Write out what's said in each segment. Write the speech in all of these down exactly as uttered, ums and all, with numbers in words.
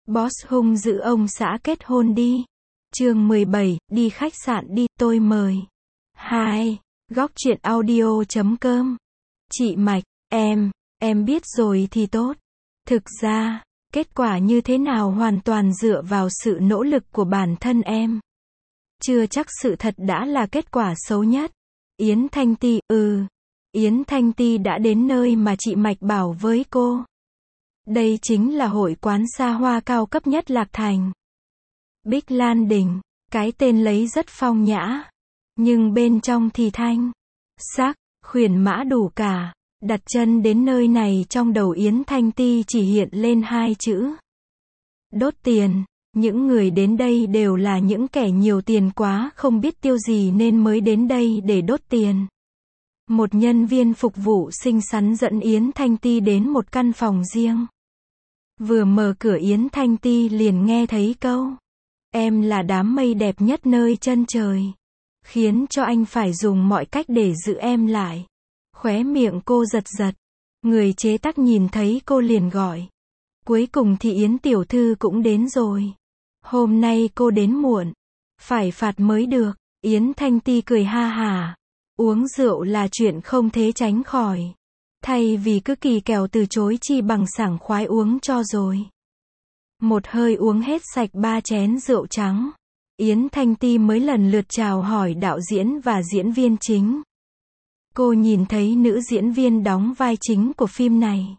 Boss hung dữ ông xã kết hôn đi. Chương mười bảy, đi khách sạn đi, tôi mời. hai. Góc truyện audio.com. Chị Mạch, em, em biết rồi thì tốt. Thực ra, kết quả như thế nào hoàn toàn dựa vào sự nỗ lực của bản thân em. Chưa chắc sự thật đã là kết quả xấu nhất. Yến Thanh Ti, ừ. Yến Thanh Ti đã đến nơi mà chị Mạch bảo với cô. Đây chính là hội quán xa hoa cao cấp nhất Lạc Thành. Bích Lan Đình, cái tên lấy rất phong nhã. Nhưng bên trong thì thanh, sắc, khuyển mã đủ cả. Đặt chân đến nơi này trong đầu Yến Thanh Ti chỉ hiện lên hai chữ. Đốt tiền. Những người đến đây đều là những kẻ nhiều tiền quá không biết tiêu gì nên mới đến đây để đốt tiền. Một nhân viên phục vụ xinh xắn dẫn Yến Thanh Ti đến một căn phòng riêng. Vừa mở cửa Yến Thanh Ti liền nghe thấy câu. Em là đám mây đẹp nhất nơi chân trời. Khiến cho anh phải dùng mọi cách để giữ em lại. Khóe miệng cô giật giật. Người chế tác nhìn thấy cô liền gọi. Cuối cùng thì Yến tiểu thư cũng đến rồi. Hôm nay cô đến muộn. Phải phạt mới được. Yến Thanh Ti cười ha hả. Uống rượu là chuyện không thể tránh khỏi. Thay vì cứ kỳ kèo từ chối chi bằng sảng khoái uống cho rồi. Một hơi uống hết sạch ba chén rượu trắng. Yến Thanh Ti mới lần lượt chào hỏi đạo diễn và diễn viên chính. Cô nhìn thấy nữ diễn viên đóng vai chính của phim này.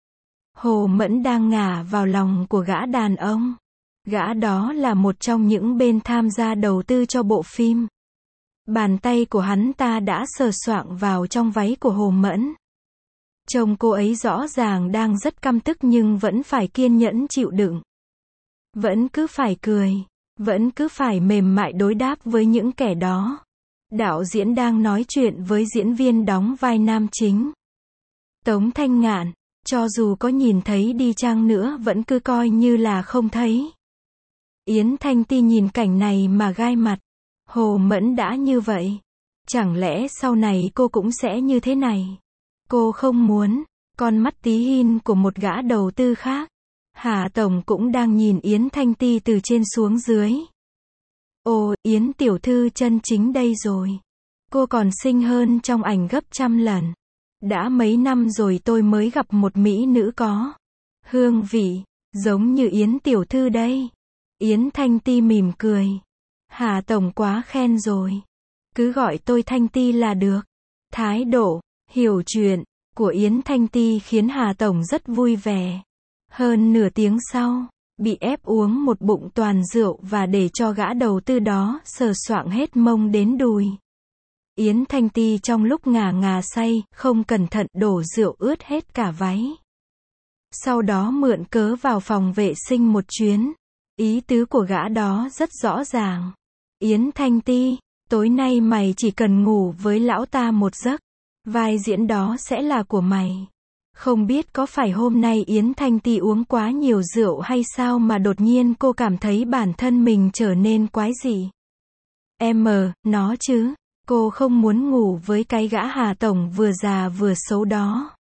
Hồ Mẫn đang ngả vào lòng của gã đàn ông. Gã đó là một trong những bên tham gia đầu tư cho bộ phim. Bàn tay của hắn ta đã sờ soạng vào trong váy của Hồ Mẫn. Trông cô ấy rõ ràng đang rất căm tức nhưng vẫn phải kiên nhẫn chịu đựng. Vẫn cứ phải cười. Vẫn cứ phải mềm mại đối đáp với những kẻ đó. Đạo diễn đang nói chuyện với diễn viên đóng vai nam chính. Tống Thanh Ngạn, cho dù có nhìn thấy đi chăng nữa vẫn cứ coi như là không thấy. Yến Thanh Ti nhìn cảnh này mà gai mặt. Hồ Mẫn đã như vậy. Chẳng lẽ sau này cô cũng sẽ như thế này? Cô không muốn. Con mắt tí hin của một gã đầu tư khác. Hà Tổng cũng đang nhìn Yến Thanh Ti từ trên xuống dưới. Ồ, Yến tiểu thư chân chính đây rồi. Cô còn xinh hơn trong ảnh gấp trăm lần. Đã mấy năm rồi tôi mới gặp một mỹ nữ có hương vị giống như Yến tiểu thư đây. Yến Thanh Ti mỉm cười. Hà Tổng quá khen rồi. Cứ gọi tôi Thanh Ti là được. Thái độ, hiểu chuyện của Yến Thanh Ti khiến Hà Tổng rất vui vẻ. Hơn nửa tiếng sau, bị ép uống một bụng toàn rượu và để cho gã đầu tư đó sờ soạng hết mông đến đùi. Yến Thanh Ti trong lúc ngà ngà say, không cẩn thận đổ rượu ướt hết cả váy. Sau đó mượn cớ vào phòng vệ sinh một chuyến. Ý tứ của gã đó rất rõ ràng. Yến Thanh Ti, tối nay mày chỉ cần ngủ với lão ta một giấc. Vai diễn đó sẽ là của mày. Không biết có phải hôm nay Yến Thanh Ti uống quá nhiều rượu hay sao mà đột nhiên cô cảm thấy bản thân mình trở nên quái dị. Em mờ, nó chứ. Cô không muốn ngủ với cái gã Hà Tổng vừa già vừa xấu đó.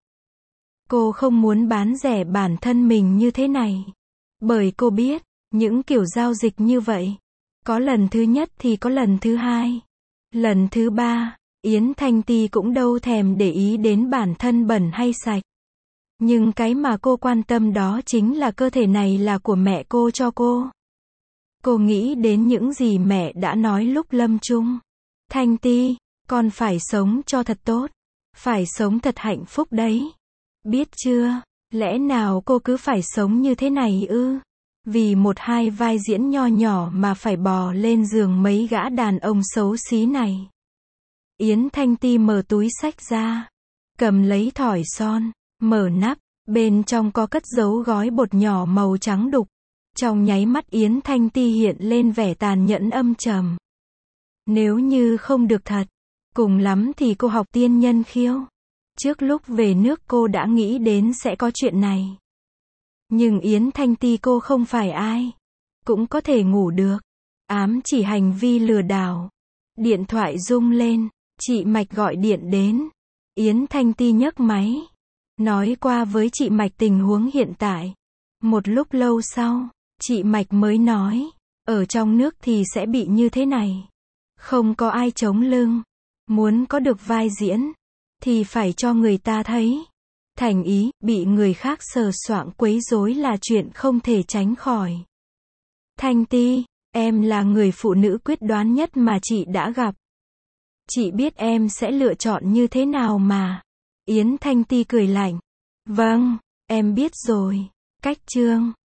Cô không muốn bán rẻ bản thân mình như thế này. Bởi cô biết, những kiểu giao dịch như vậy. Có lần thứ nhất thì có lần thứ hai. Lần thứ ba, Yến Thanh Ti cũng đâu thèm để ý đến bản thân bẩn hay sạch. Nhưng cái mà cô quan tâm đó chính là cơ thể này là của mẹ cô cho cô. Cô nghĩ đến những gì mẹ đã nói lúc lâm chung. Thanh Ti, con phải sống cho thật tốt. Phải sống thật hạnh phúc đấy. Biết chưa, lẽ nào cô cứ phải sống như thế này ư? Vì một hai vai diễn nho nhỏ mà phải bò lên giường mấy gã đàn ông xấu xí này. Yến Thanh Ti mở túi xách ra. Cầm lấy thỏi son. Mở nắp, bên trong có cất giấu gói bột nhỏ màu trắng đục. Trong nháy mắt Yến Thanh Ti hiện lên vẻ tàn nhẫn âm trầm. Nếu như không được thật, cùng lắm thì cô học tiên nhân khiêu. Trước lúc về nước cô đã nghĩ đến sẽ có chuyện này. Nhưng Yến Thanh Ti cô không phải ai. Cũng có thể ngủ được. Ám chỉ hành vi lừa đảo. Điện thoại rung lên, chị Mạch gọi điện đến. Yến Thanh Ti nhấc máy. Nói qua với chị Mạch tình huống hiện tại. Một lúc lâu sau, Chị Mạch mới nói, ở trong nước thì sẽ bị như thế này. Không có ai chống lưng. Muốn có được vai diễn, thì phải cho người ta thấy. Thành ý, bị người khác sờ soạng quấy rối là chuyện không thể tránh khỏi. Thanh Ti, em là người phụ nữ quyết đoán nhất mà chị đã gặp. Chị biết em sẽ lựa chọn như thế nào mà. Yến Thanh Ti cười lạnh. Vâng, em biết rồi. Cách chương